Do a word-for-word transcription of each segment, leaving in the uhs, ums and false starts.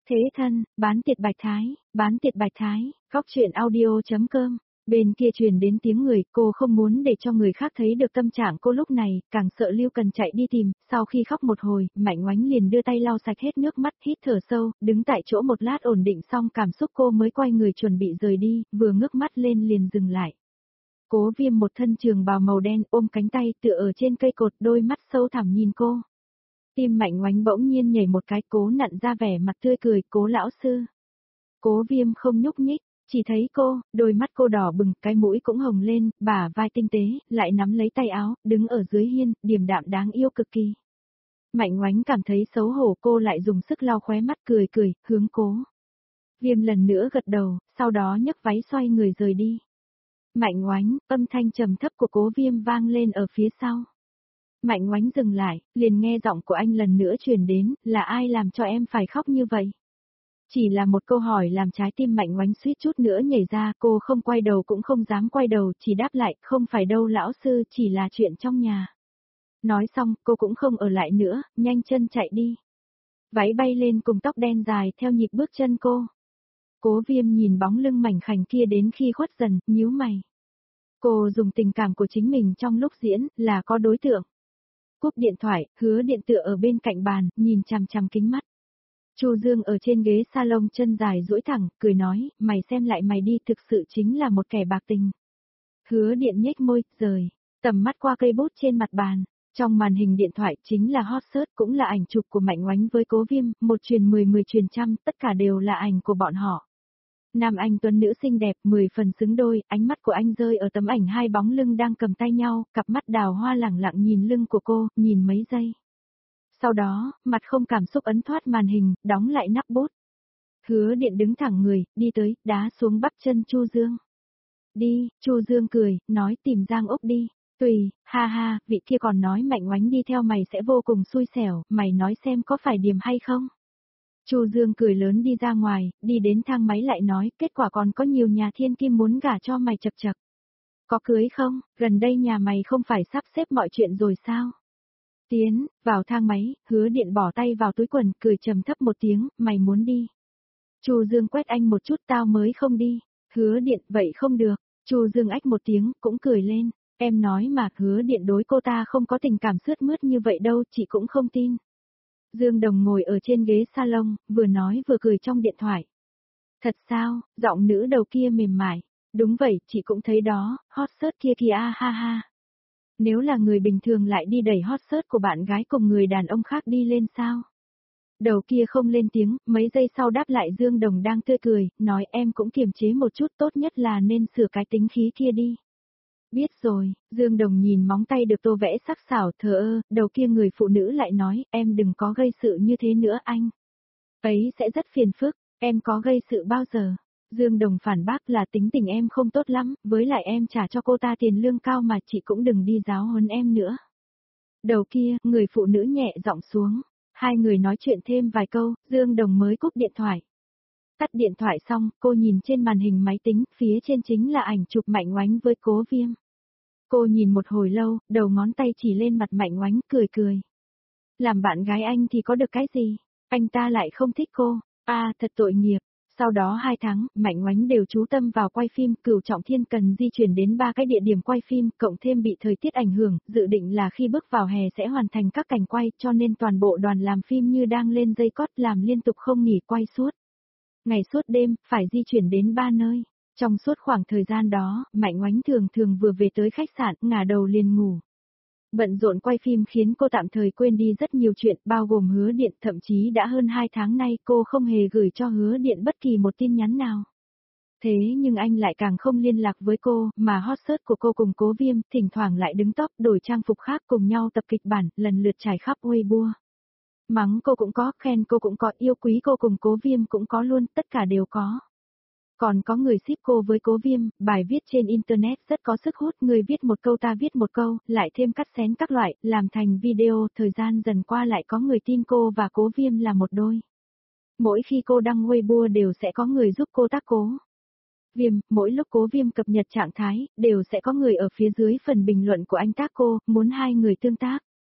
Thế thân, bán tiệt bạch thái, bán tiệt bạch thái, góc chuyện audio.com. Bên kia truyền đến tiếng người, cô không muốn để cho người khác thấy được tâm trạng cô lúc này, càng sợ Lưu Cần chạy đi tìm, sau khi khóc một hồi, Mạnh Oánh liền đưa tay lau sạch hết nước mắt, hít thở sâu, đứng tại chỗ một lát ổn định xong cảm xúc cô mới quay người chuẩn bị rời đi, vừa ngước mắt lên liền dừng lại. Cố Viêm một thân trường bào màu đen ôm cánh tay tựa ở trên cây cột, đôi mắt sâu thẳm nhìn cô. Tim Mạnh Oánh bỗng nhiên nhảy một cái, Cố nặn ra vẻ mặt tươi cười, Cố lão sư. Cố Viêm không nhúc nhích, chỉ thấy cô, đôi mắt cô đỏ bừng, cái mũi cũng hồng lên, bả vai tinh tế, lại nắm lấy tay áo, đứng ở dưới hiên, điềm đạm đáng yêu cực kỳ. Mạnh Oánh cảm thấy xấu hổ, cô lại dùng sức lau khóe mắt cười cười, hướng Cố Viêm lần nữa gật đầu, sau đó nhấc váy xoay người rời đi. Mạnh Oánh, âm thanh trầm thấp của Cố Viêm vang lên ở phía sau. Mạnh Oánh dừng lại, liền nghe giọng của anh lần nữa truyền đến, là ai làm cho em phải khóc như vậy? Chỉ là một câu hỏi làm trái tim Mạnh Oánh suýt chút nữa nhảy ra, cô không quay đầu cũng không dám quay đầu, chỉ đáp lại, không phải đâu lão sư, chỉ là chuyện trong nhà. Nói xong, cô cũng không ở lại nữa, nhanh chân chạy đi. Váy bay lên cùng tóc đen dài theo nhịp bước chân cô. Cố Viêm nhìn bóng lưng mảnh khảnh kia đến khi khuất dần, nhíu mày. Cô dùng tình cảm của chính mình trong lúc diễn, là có đối tượng. Cúp điện thoại, Hứa Điện tựa ở bên cạnh bàn, nhìn chằm chằm kính mắt. Chu Dương ở trên ghế salon chân dài duỗi thẳng, cười nói, mày xem lại mày đi, thực sự chính là một kẻ bạc tình. Hứa Điện nhếch môi, rời, tầm mắt qua cây bút trên mặt bàn. Trong màn hình điện thoại chính là hot search, cũng là ảnh chụp của Mạnh Oánh với Cố Viêm, một truyền mười mười truyền trăm, tất cả đều là ảnh của bọn họ. Nam anh tuấn nữ xinh đẹp, mười phần xứng đôi, ánh mắt của anh rơi ở tấm ảnh hai bóng lưng đang cầm tay nhau, cặp mắt đào hoa lẳng lặng nhìn lưng của cô, nhìn mấy giây. Sau đó, mặt không cảm xúc ấn thoát màn hình, đóng lại nắp bút. Hứa Điện đứng thẳng người, đi tới, đá xuống bắp chân Chu Dương. Đi, Chu Dương cười, nói tìm Giang Úc đi. Tùy, ha ha, vị kia còn nói Mạnh Oánh đi theo mày sẽ vô cùng xui xẻo, mày nói xem có phải điềm hay không? Chu Dương cười lớn đi ra ngoài, đi đến thang máy lại nói, kết quả còn có nhiều nhà thiên kim muốn gả cho mày chập chập. Có cưới không, gần đây nhà mày không phải sắp xếp mọi chuyện rồi sao? Tiến, vào thang máy, Hứa Điện bỏ tay vào túi quần, cười trầm thấp một tiếng, mày muốn đi. Chu Dương quét anh một chút, tao mới không đi. Hứa Điện, vậy không được. Chu Dương ách một tiếng, cũng cười lên. Em nói mà, Hứa Điện đối cô ta không có tình cảm sướt mướt như vậy đâu, chị cũng không tin. Dương Đồng ngồi ở trên ghế salon, vừa nói vừa cười trong điện thoại. Thật sao, giọng nữ đầu kia mềm mại. Đúng vậy, chị cũng thấy đó, hot search kia kìa ha ha. Nếu là người bình thường lại đi đẩy hot search của bạn gái cùng người đàn ông khác đi lên sao? Đầu kia không lên tiếng, mấy giây sau đáp lại Dương Đồng đang tươi cười, nói em cũng kiềm chế một chút, tốt nhất là nên sửa cái tính khí kia đi. Biết rồi, Dương Đồng nhìn móng tay được tô vẽ sắc sảo, thờ ơ, đầu kia người phụ nữ lại nói, em đừng có gây sự như thế nữa anh. Ấy sẽ rất phiền phức, em có gây sự bao giờ? Dương Đồng phản bác là tính tình em không tốt lắm, với lại em trả cho cô ta tiền lương cao mà chị cũng đừng đi giáo huấn em nữa. Đầu kia, người phụ nữ nhẹ giọng xuống, hai người nói chuyện thêm vài câu, Dương Đồng mới cúp điện thoại. Tắt điện thoại xong, cô nhìn trên màn hình máy tính, phía trên chính là ảnh chụp Mạnh Oánh với Cố Viêm. Cô nhìn một hồi lâu, đầu ngón tay chỉ lên mặt Mạnh Oánh, cười cười. Làm bạn gái anh thì có được cái gì? Anh ta lại không thích cô. À, thật tội nghiệp. Sau đó hai tháng, Mạnh Oánh đều chú tâm vào quay phim, Cửu Trọng Thiên cần di chuyển đến ba cái địa điểm quay phim, cộng thêm bị thời tiết ảnh hưởng, dự định là khi bước vào hè sẽ hoàn thành các cảnh quay, cho nên toàn bộ đoàn làm phim như đang lên dây cót, làm liên tục không nghỉ quay suốt. Ngày suốt đêm, phải di chuyển đến ba nơi. Trong suốt khoảng thời gian đó, Mạnh Oánh thường thường vừa về tới khách sạn, ngả đầu liền ngủ. Bận rộn quay phim khiến cô tạm thời quên đi rất nhiều chuyện, bao gồm Hứa Điện, thậm chí đã hơn hai tháng nay cô không hề gửi cho Hứa Điện bất kỳ một tin nhắn nào. Thế nhưng anh lại càng không liên lạc với cô, mà hot search của cô cùng Cố Viêm, thỉnh thoảng lại đứng top đổi trang phục khác cùng nhau tập kịch bản, lần lượt trải khắp Weibo. Mắng cô cũng có, khen cô cũng có, yêu quý cô cùng Cố Viêm cũng có luôn, tất cả đều có. Còn có người ship cô với Cố Viêm, bài viết trên Internet rất có sức hút, người viết một câu ta viết một câu, lại thêm cắt xén các loại, làm thành video, thời gian dần qua lại có người tin cô và Cố Viêm là một đôi. Mỗi khi cô đăng Weibo đều sẽ có người giúp cô tác Cố Viêm, mỗi lúc Cố Viêm cập nhật trạng thái, đều sẽ có người ở phía dưới phần bình luận của anh tác cô, muốn hai người tương tác.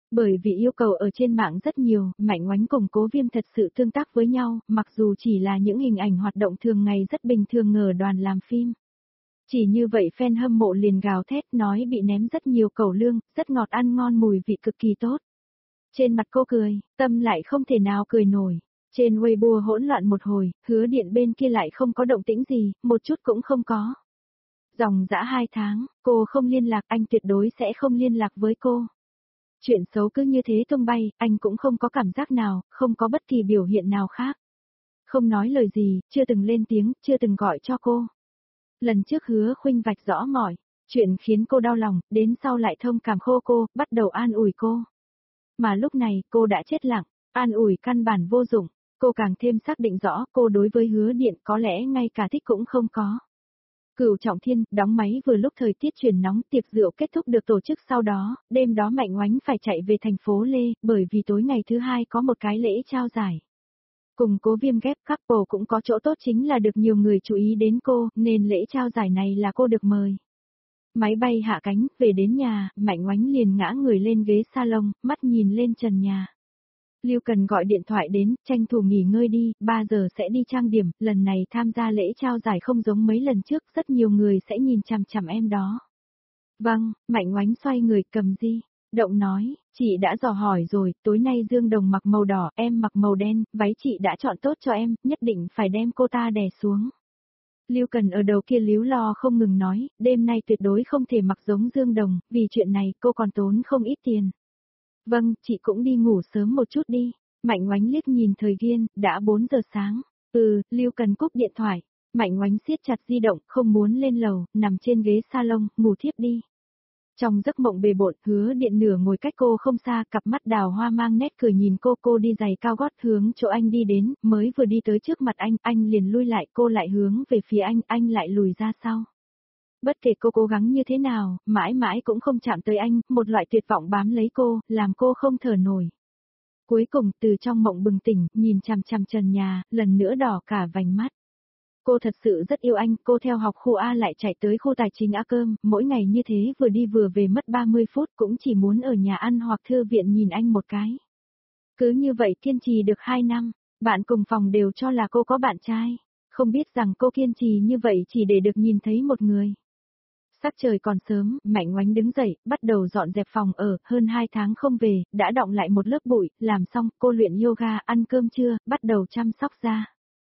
Bởi vì yêu cầu ở trên mạng rất nhiều, Mạnh Oánh cùng Cố Viêm thật sự tương tác với nhau, mặc dù chỉ là những hình ảnh hoạt động thường ngày rất bình thường ở đoàn làm phim. Chỉ như vậy fan hâm mộ liền gào thét nói bị ném rất nhiều cẩu lương, rất ngọt ăn ngon mùi vị cực kỳ tốt. Trên mặt cô cười, tâm lại không thể nào cười nổi. Trên Weibo hỗn loạn một hồi, Hứa Điện bên kia lại không có động tĩnh gì, một chút cũng không có. Dòng dã hai tháng, cô không liên lạc, anh tuyệt đối sẽ không liên lạc với cô. Chuyện xấu cứ như thế tung bay, anh cũng không có cảm giác nào, không có bất kỳ biểu hiện nào khác. Không nói lời gì, chưa từng lên tiếng, chưa từng gọi cho cô. Lần trước Hứa Khuynh vạch rõ mọi chuyện khiến cô đau lòng, đến sau lại thông cảm khô cô, bắt đầu an ủi cô. Mà lúc này, cô đã chết lặng, an ủi căn bản vô dụng, cô càng thêm xác định rõ cô đối với Hứa Điện có lẽ ngay cả thích cũng không có. Cửu Trọng Thiên, đóng máy vừa lúc thời tiết chuyển nóng, tiệc rượu kết thúc được tổ chức sau đó, đêm đó Mạnh Oánh phải chạy về thành phố Lê, bởi vì tối ngày thứ hai có một cái lễ trao giải. Cùng Cố Viêm ghép couple cũng có chỗ tốt chính là được nhiều người chú ý đến cô, nên lễ trao giải này là cô được mời. Máy bay hạ cánh, về đến nhà, Mạnh Oánh liền ngã người lên ghế salon, mắt nhìn lên trần nhà. Lưu Cần gọi điện thoại đến, tranh thủ nghỉ ngơi đi, ba giờ sẽ đi trang điểm, lần này tham gia lễ trao giải không giống mấy lần trước, rất nhiều người sẽ nhìn chằm chằm em đó. Vâng, Mạnh Oánh xoay người cầm di động nói, chị đã dò hỏi rồi, tối nay Dương Đồng mặc màu đỏ, em mặc màu đen, váy chị đã chọn tốt cho em, nhất định phải đem cô ta đè xuống. Lưu Cần ở đầu kia líu lo không ngừng nói, đêm nay tuyệt đối không thể mặc giống Dương Đồng, vì chuyện này cô còn tốn không ít tiền. Vâng, chị cũng đi ngủ sớm một chút đi. Mạnh Oánh liếc nhìn thời gian, đã bốn giờ sáng. Ừ, Lưu Cần cúp điện thoại. Mạnh Oánh siết chặt di động, không muốn lên lầu, nằm trên ghế salon, ngủ thiếp đi. Trong giấc mộng bề bộn, Hứa Điện nửa ngồi cách cô không xa, cặp mắt đào hoa mang nét cười nhìn cô, cô đi giày cao gót hướng chỗ anh đi đến, mới vừa đi tới trước mặt anh, anh liền lui lại, cô lại hướng về phía anh, anh lại lùi ra sau. Bất kể cô cố gắng như thế nào, mãi mãi cũng không chạm tới anh, một loại tuyệt vọng bám lấy cô, làm cô không thở nổi. Cuối cùng, từ trong mộng bừng tỉnh, nhìn chằm chằm trần nhà, lần nữa đỏ cả vành mắt. Cô thật sự rất yêu anh, cô theo học khu A lại chạy tới khu tài chính A cơm, mỗi ngày như thế vừa đi vừa về mất ba mươi phút cũng chỉ muốn ở nhà ăn hoặc thư viện nhìn anh một cái. Cứ như vậy kiên trì được hai năm, bạn cùng phòng đều cho là cô có bạn trai, không biết rằng cô kiên trì như vậy chỉ để được nhìn thấy một người. Sắc trời còn sớm, Mạnh Oánh đứng dậy, bắt đầu dọn dẹp phòng ở, hơn hai tháng không về, đã đọng lại một lớp bụi, làm xong, cô luyện yoga, ăn cơm trưa, bắt đầu chăm sóc da.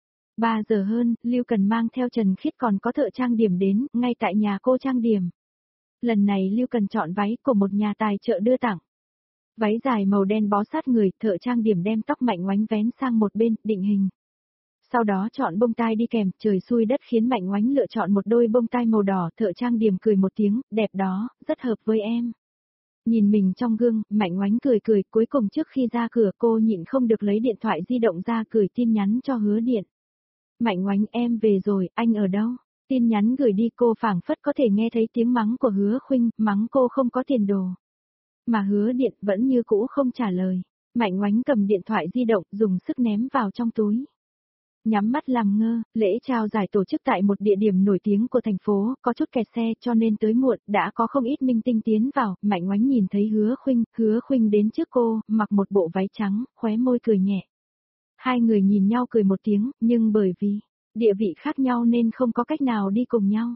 ba giờ hơn, Lưu Cần mang theo Trần Khiết còn có thợ trang điểm đến, ngay tại nhà cô trang điểm. Lần này Lưu Cần chọn váy của một nhà tài trợ đưa tặng. Váy dài màu đen bó sát người, thợ trang điểm đem tóc Mạnh Oánh vén sang một bên, định hình. Sau đó chọn bông tai đi kèm, trời xui đất khiến Mạnh Oánh lựa chọn một đôi bông tai màu đỏ, thợ trang điểm cười một tiếng, đẹp đó, rất hợp với em. Nhìn mình trong gương, Mạnh Oánh cười cười, cuối cùng trước khi ra cửa cô nhịn không được lấy điện thoại di động ra gửi tin nhắn cho Hứa Điện. Mạnh Oánh em về rồi, anh ở đâu? Tin nhắn gửi đi cô phảng phất có thể nghe thấy tiếng mắng của Hứa Khuynh, mắng cô không có tiền đồ. Mà Hứa Điện vẫn như cũ không trả lời. Mạnh Oánh cầm điện thoại di động, dùng sức ném vào trong túi. Nhắm mắt làm ngơ, lễ trao giải tổ chức tại một địa điểm nổi tiếng của thành phố, có chút kẹt xe cho nên tới muộn, đã có không ít minh tinh tiến vào, Mạnh Oánh nhìn thấy Hứa Khuynh, Hứa Khuynh đến trước cô, mặc một bộ váy trắng, khóe môi cười nhẹ. Hai người nhìn nhau cười một tiếng, nhưng bởi vì địa vị khác nhau nên không có cách nào đi cùng nhau.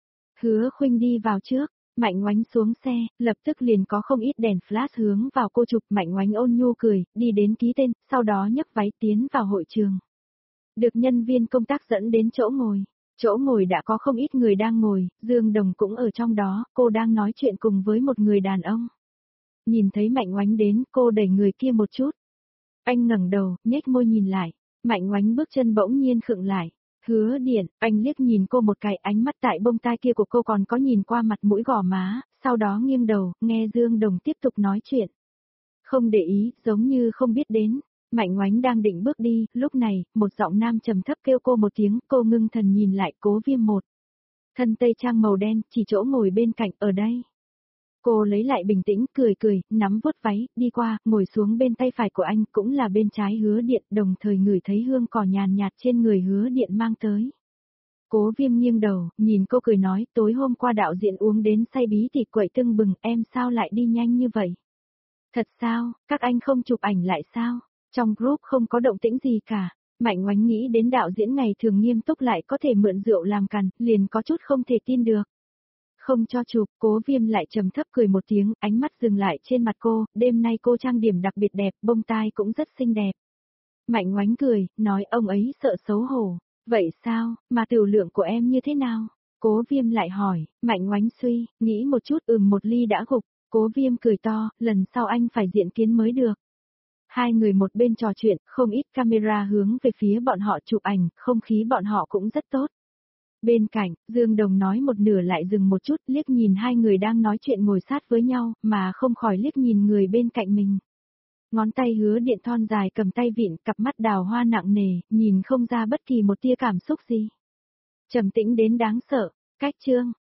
Hứa Khuynh đi vào trước, Mạnh Oánh xuống xe, lập tức liền có không ít đèn flash hướng vào cô chụp, Mạnh Oánh ôn nhu cười, đi đến ký tên, sau đó nhấc váy tiến vào hội trường. Được nhân viên công tác dẫn đến chỗ ngồi. Chỗ ngồi đã có không ít người đang ngồi, Dương Đồng cũng ở trong đó, cô đang nói chuyện cùng với một người đàn ông. Nhìn thấy Mạnh Oánh đến, cô đẩy người kia một chút. Anh ngẩng đầu, nhếch môi nhìn lại. Mạnh Oánh bước chân bỗng nhiên khựng lại. Hứa Điện, anh liếc nhìn cô một cái, ánh mắt tại bông tai kia của cô còn có nhìn qua mặt mũi gò má, sau đó nghiêng đầu, nghe Dương Đồng tiếp tục nói chuyện. Không để ý, giống như không biết đến. Mạnh Oánh đang định bước đi, lúc này, một giọng nam trầm thấp kêu cô một tiếng, cô ngưng thần nhìn lại Cố Viêm một. Thân tây trang màu đen, chỉ chỗ ngồi bên cạnh, ở đây. Cô lấy lại bình tĩnh, cười cười, nắm vuốt váy, đi qua, ngồi xuống bên tay phải của anh, cũng là bên trái Hứa Điện, đồng thời ngửi thấy hương cỏ nhàn nhạt trên người Hứa Điện mang tới. Cố Viêm nghiêng đầu, nhìn cô cười nói, tối hôm qua đạo diễn uống đến say bí thì quậy tưng bừng, em sao lại đi nhanh như vậy? Thật sao, các anh không chụp ảnh lại sao? Trong group không có động tĩnh gì cả. Mạnh Oánh nghĩ đến đạo diễn ngày thường nghiêm túc lại có thể mượn rượu làm cằn, liền có chút không thể tin được. Không cho chụp, Cố Viêm lại trầm thấp cười một tiếng, ánh mắt dừng lại trên mặt cô, đêm nay cô trang điểm đặc biệt đẹp, bông tai cũng rất xinh đẹp. Mạnh Oánh cười, nói ông ấy sợ xấu hổ. Vậy sao, mà tiểu lượng của em như thế nào? Cố Viêm lại hỏi, Mạnh Oánh suy, nghĩ một chút ừm một ly đã gục. Cố Viêm cười to, lần sau anh phải diện kiến mới được. Hai người một bên trò chuyện, không ít camera hướng về phía bọn họ chụp ảnh, không khí bọn họ cũng rất tốt. Bên cạnh, Dương Đồng nói một nửa lại dừng một chút, liếc nhìn hai người đang nói chuyện ngồi sát với nhau, mà không khỏi liếc nhìn người bên cạnh mình. Ngón tay Hứa Điện thon dài cầm tay vịn, cặp mắt đào hoa nặng nề, nhìn không ra bất kỳ một tia cảm xúc gì. Trầm tĩnh đến đáng sợ, cách chương.